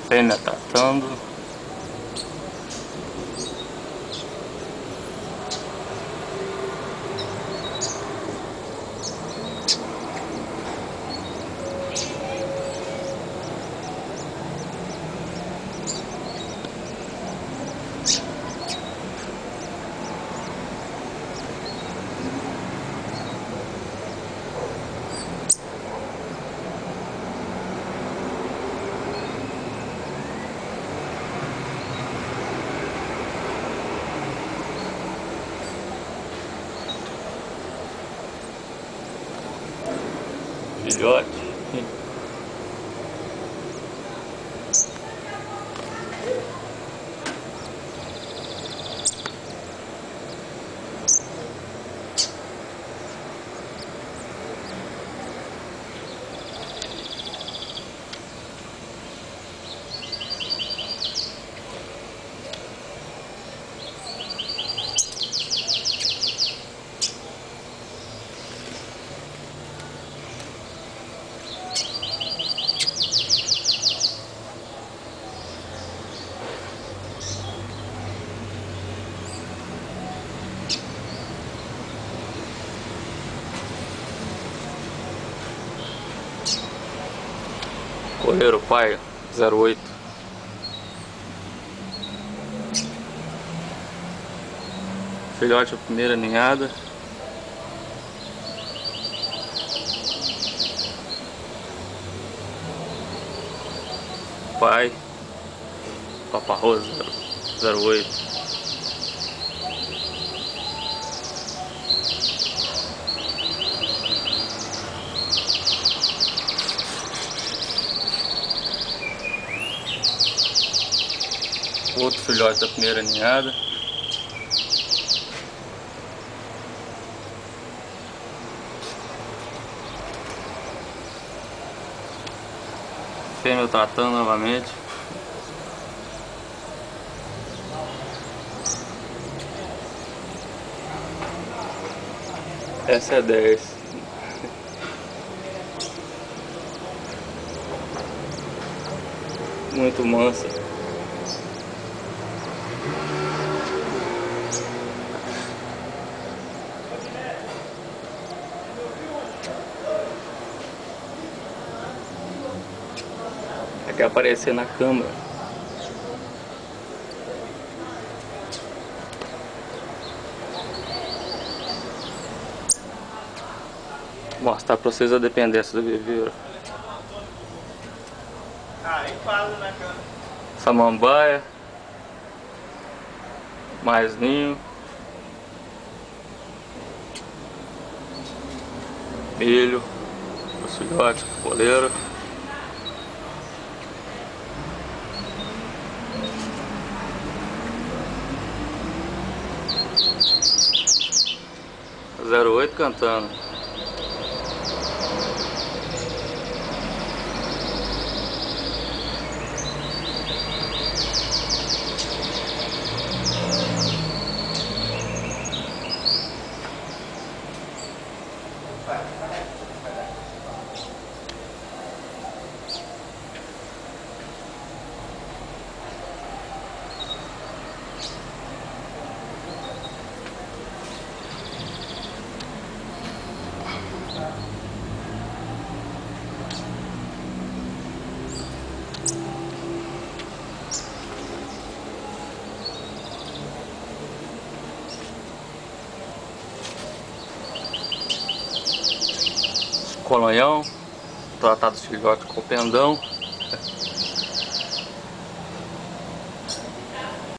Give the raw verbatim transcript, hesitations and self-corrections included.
Fêmea tratando. Filhote. Coleiro pai zero oito. Filhote a primeira ninhada. Pai Papa Rosa zero oito. Outro filhote da primeira ninhada. Fêmea tratando novamente. Essa é dez. Muito mansa. Quer aparecer na câmera. Vou mostrar pra vocês a dependência do viveiro. Samambaia, mais ninho, milho, os filhotes, coleira. zero oito cantando. Colonhão, tratado de filhote com pendão.